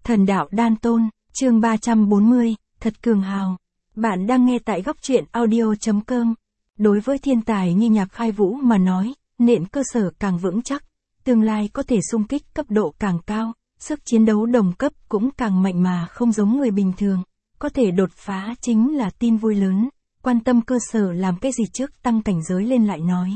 Thần đạo đan tôn, chương 340, thật cường hào. Bạn đang nghe tại góc truyện audio.com. Đối với thiên tài như Nhạc Khai Vũ mà nói, nền cơ sở càng vững chắc, tương lai có thể xung kích cấp độ càng cao, sức chiến đấu đồng cấp cũng càng mạnh mà không giống người bình thường. Có thể đột phá chính là tin vui lớn, quan tâm cơ sở làm cái gì trước tăng cảnh giới lên lại nói.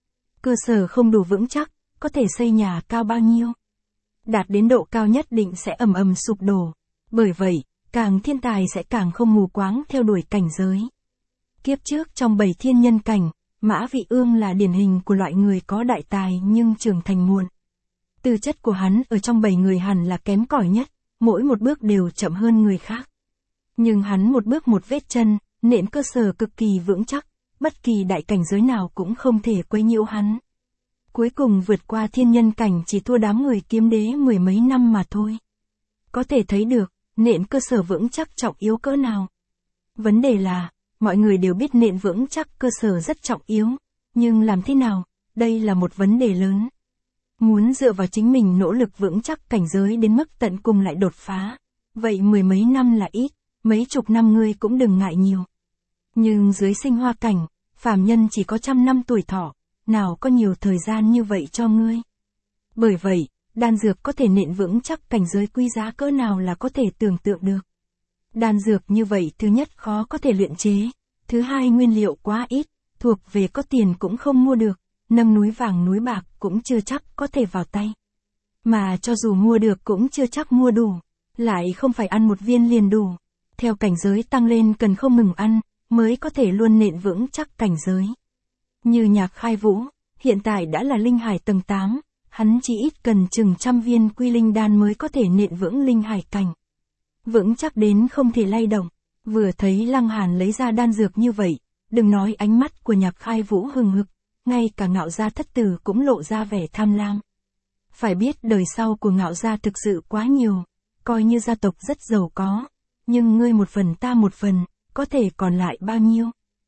Cơ sở không đủ vững chắc, có thể xây nhà cao bao nhiêu. Đạt đến độ cao nhất định sẽ ầm ầm sụp đổ. Bởi vậy, càng thiên tài sẽ càng không mù quáng theo đuổi cảnh giới. Kiếp trước trong 7 thiên nhân cảnh, Mã Vị Ương là điển hình của loại người có đại tài nhưng trưởng thành muộn. Tư chất của hắn ở trong 7 người hẳn là kém cỏi nhất, mỗi một bước đều chậm hơn người khác. Nhưng hắn một bước một vết chân, nền cơ sở cực kỳ vững chắc, bất kỳ đại cảnh giới nào cũng không thể quấy nhiễu hắn. Cuối cùng vượt qua thiên nhân cảnh chỉ thua đám người kiếm đế mười mấy năm mà thôi. Có thể thấy được, nền cơ sở vững chắc trọng yếu cỡ nào. Vấn đề là, mọi người đều biết nền vững chắc cơ sở rất trọng yếu, nhưng làm thế nào, đây là một vấn đề lớn. Muốn dựa vào chính mình nỗ lực vững chắc cảnh giới đến mức tận cùng lại đột phá, vậy mười mấy năm là ít, mấy chục năm ngươi cũng đừng ngại nhiều. Nhưng dưới sinh hoa cảnh, phàm nhân chỉ có 100 năm tuổi thọ, nào có nhiều thời gian như vậy cho ngươi. Bởi vậy, đan dược có thể nện vững chắc cảnh giới quý giá cỡ nào là có thể tưởng tượng được. Đan dược như vậy thứ nhất khó có thể luyện chế, thứ hai nguyên liệu quá ít, thuộc về có tiền cũng không mua được, nâng núi vàng núi bạc cũng chưa chắc có thể vào tay. Mà cho dù mua được cũng chưa chắc mua đủ, lại không phải ăn một viên liền đủ. Theo cảnh giới tăng lên cần không ngừng ăn, mới có thể luôn nện vững chắc cảnh giới. Như Nhạc Khai Vũ, hiện tại đã là linh hải tầng 8, hắn chỉ ít cần chừng 100 viên quy linh đan mới có thể nện vững linh hải cảnh. Vững chắc đến không thể lay động. Vừa thấy Lăng Hàn lấy ra đan dược như vậy, đừng nói ánh mắt của Nhạc Khai Vũ hừng hực, ngay cả Ngạo Gia thất tử cũng lộ ra vẻ tham lam. Phải biết đời sau của Ngạo Gia thực sự quá nhiều, coi như gia tộc rất giàu có, nhưng ngươi một phần ta một phần, có thể còn lại bao nhiêu.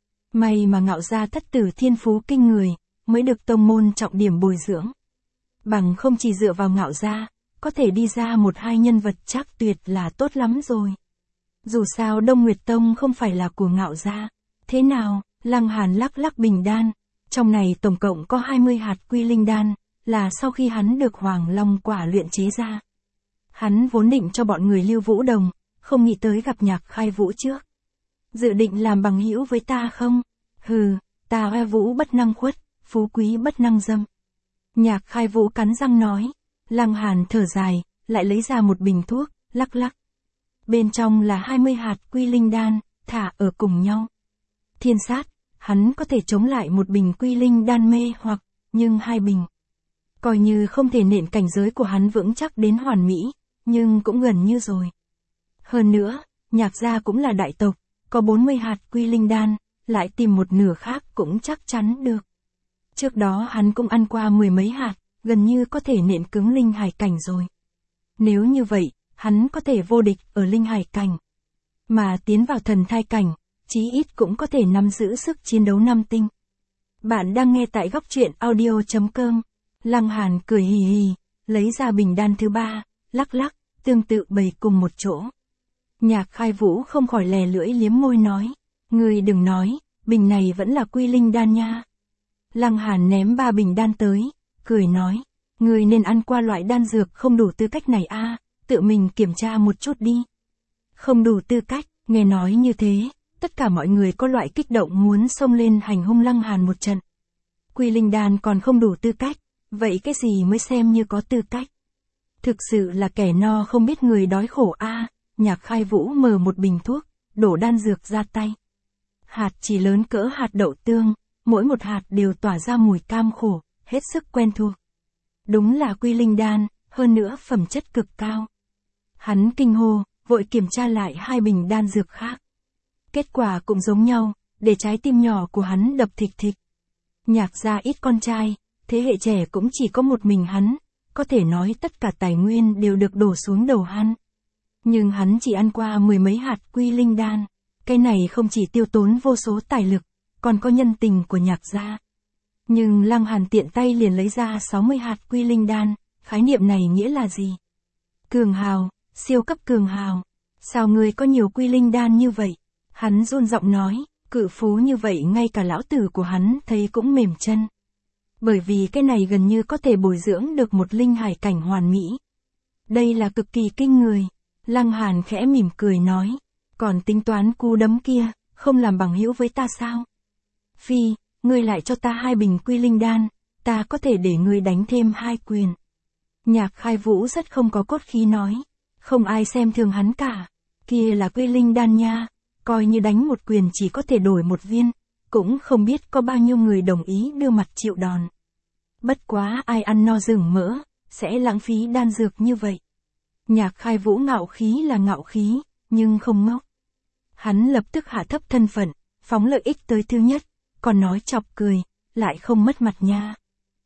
May mà Ngạo Gia thất tử thiên phú kinh người, mới được tông môn trọng điểm bồi dưỡng. Bằng không chỉ dựa vào Ngạo Gia, có thể đi ra một hai nhân vật chắc tuyệt là tốt lắm rồi. Dù sao Đông Nguyệt Tông không phải là của Ngạo Gia. Thế nào, Lăng Hàn lắc lắc bình đan, trong này tổng cộng có 20 hạt quy linh đan, là sau khi hắn được Hoàng Long quả luyện chế ra. Hắn vốn định cho bọn người Lưu Vũ Đồng, không nghĩ tới gặp Nhạc Khai Vũ trước. Dự định làm bằng hữu với ta không? Hừ, ta oe vũ bất năng khuất, phú quý bất năng dâm. Nhạc Khai Vũ cắn răng nói. Lăng Hàn thở dài, lại lấy ra một bình thuốc, lắc lắc. Bên trong là 20 hạt quy linh đan, thả ở cùng nhau. Thiên sát, hắn có thể chống lại một bình quy linh đan mê hoặc, nhưng 2 bình. Coi như không thể nện cảnh giới của hắn vững chắc đến hoàn mỹ, nhưng cũng gần như rồi. Hơn nữa, Nhạc Gia cũng là đại tộc, có 40 hạt quy linh đan, lại tìm một nửa khác cũng chắc chắn được. Trước đó hắn cũng ăn qua mười mấy hạt, gần như có thể nện cứng linh hải cảnh rồi. Nếu như vậy, hắn có thể vô địch ở linh hải cảnh. Mà tiến vào thần thai cảnh, chí ít cũng có thể nắm giữ sức chiến đấu 5 tinh. Bạn đang nghe tại góc truyện audio.com. Lăng Hàn cười hì hì, lấy ra bình đan thứ 3, lắc lắc, tương tự bày cùng một chỗ. Nhạc Khai Vũ không khỏi lè lưỡi liếm môi nói, ngươi đừng nói, bình này vẫn là quy linh đan nha. Lăng Hàn ném 3 bình đan tới, cười nói, ngươi nên ăn qua loại đan dược không đủ tư cách này a, tự mình kiểm tra một chút đi. Không đủ tư cách, nghe nói như thế, tất cả mọi người có loại kích động muốn xông lên hành hung Lăng Hàn một trận. Quy linh đan còn không đủ tư cách, vậy cái gì mới xem như có tư cách? Thực sự là kẻ no không biết người đói khổ a. Nhạc Khai Vũ mở một bình thuốc, đổ đan dược ra tay. Hạt chỉ lớn cỡ hạt đậu tương, mỗi một hạt đều tỏa ra mùi cam khổ, hết sức quen thuộc. Đúng là quy linh đan, hơn nữa phẩm chất cực cao. Hắn kinh hô, vội kiểm tra lại 2 bình đan dược khác. Kết quả cũng giống nhau, để trái tim nhỏ của hắn đập thịch thịch. Nhạc Gia ít con trai, thế hệ trẻ cũng chỉ có một mình hắn, có thể nói tất cả tài nguyên đều được đổ xuống đầu hắn. Nhưng hắn chỉ ăn qua mười mấy hạt quy linh đan, cái này không chỉ tiêu tốn vô số tài lực, còn có nhân tình của Nhạc Gia. Nhưng Lăng Hàn tiện tay liền lấy ra 60 hạt quy linh đan, khái niệm này nghĩa là gì? Cường hào, siêu cấp cường hào. Sao ngươi có nhiều quy linh đan như vậy? Hắn run giọng nói, cự phú như vậy ngay cả lão tử của hắn thấy cũng mềm chân. Bởi vì cái này gần như có thể bồi dưỡng được một linh hải cảnh hoàn mỹ. Đây là cực kỳ kinh người. Lăng Hàn khẽ mỉm cười nói, còn tính toán cú đấm kia, không làm bằng hữu với ta sao? Phi, ngươi lại cho ta 2 bình quy linh đan, ta có thể để ngươi đánh thêm 2 quyền. Nhạc Khai Vũ rất không có cốt khí nói, không ai xem thường hắn cả, kia là quy linh đan nha, coi như đánh một quyền chỉ có thể đổi 1 viên, cũng không biết có bao nhiêu người đồng ý đưa mặt chịu đòn. Bất quá ai ăn no rừng mỡ, sẽ lãng phí đan dược như vậy. Nhạc Khai Vũ ngạo khí là ngạo khí, nhưng không ngốc. Hắn lập tức hạ thấp thân phận, phóng lợi ích tới thứ nhất, còn nói chọc cười, lại không mất mặt nha.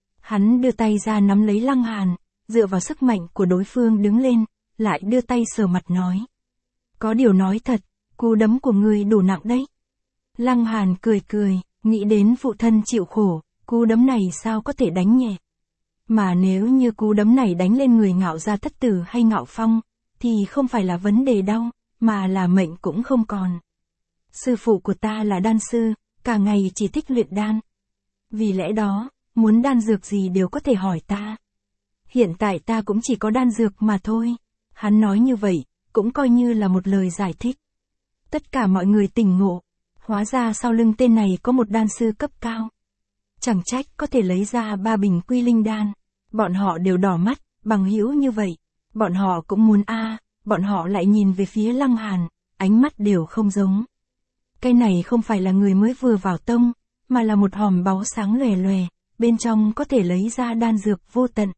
Hắn đưa tay ra nắm lấy Lăng Hàn, dựa vào sức mạnh của đối phương đứng lên, lại đưa tay sờ mặt nói. Có điều nói thật, cú đấm của ngươi đủ nặng đấy. Lăng Hàn cười cười, nghĩ đến phụ thân chịu khổ, cú đấm này sao có thể đánh nhẹ. Mà nếu như cú đấm này đánh lên người Ngạo Gia Thất Tử hay Ngạo Phong, thì không phải là vấn đề đau, mà là mệnh cũng không còn. Sư phụ của ta là đan sư, cả ngày chỉ thích luyện đan. Vì lẽ đó, muốn đan dược gì đều có thể hỏi ta. Hiện tại ta cũng chỉ có đan dược mà thôi. Hắn nói như vậy, cũng coi như là một lời giải thích. Tất cả mọi người tỉnh ngộ, hóa ra sau lưng tên này có một đan sư cấp cao. Chẳng trách có thể lấy ra 3 bình quy linh đan. Bọn họ đều đỏ mắt, bằng hữu như vậy. Bọn họ cũng muốn bọn họ lại nhìn về phía Lăng Hàn, ánh mắt đều không giống. Cái này không phải là người mới vừa vào tông, mà là một hòm báu sáng lòe lòe, bên trong có thể lấy ra đan dược vô tận.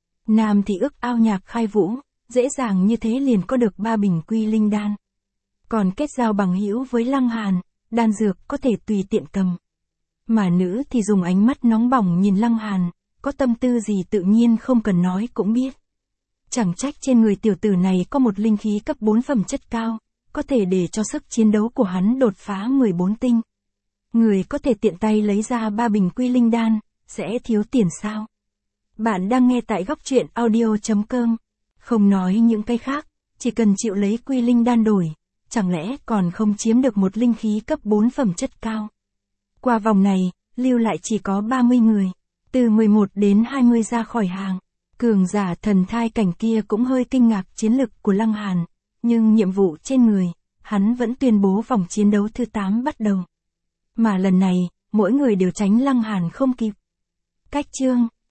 Nam thì ước ao Nhạc Khai Vũ, dễ dàng như thế liền có được 3 bình quy linh đan. Còn kết giao bằng hữu với Lăng Hàn, đan dược có thể tùy tiện cầm. Mà nữ thì dùng ánh mắt nóng bỏng nhìn Lăng Hàn, có tâm tư gì tự nhiên không cần nói cũng biết. Chẳng trách trên người tiểu tử này có một linh khí cấp 4 phẩm chất cao, có thể để cho sức chiến đấu của hắn đột phá 14 tinh. Người có thể tiện tay lấy ra 3 bình quy linh đan, sẽ thiếu tiền sao? Bạn đang nghe tại Góc Truyện Audio.com. Không nói những cái khác, chỉ cần chịu lấy quy linh đan đổi, chẳng lẽ còn không chiếm được một linh khí cấp 4 phẩm chất cao. Qua vòng này, lưu lại chỉ có 30 người, từ 11 đến 20 ra khỏi hàng. Cường giả thần thai cảnh kia cũng hơi kinh ngạc chiến lực của Lăng Hàn, nhưng nhiệm vụ trên người, hắn vẫn tuyên bố vòng chiến đấu thứ 8 bắt đầu. Mà lần này, mỗi người đều tránh Lăng Hàn không kịp. Cách chương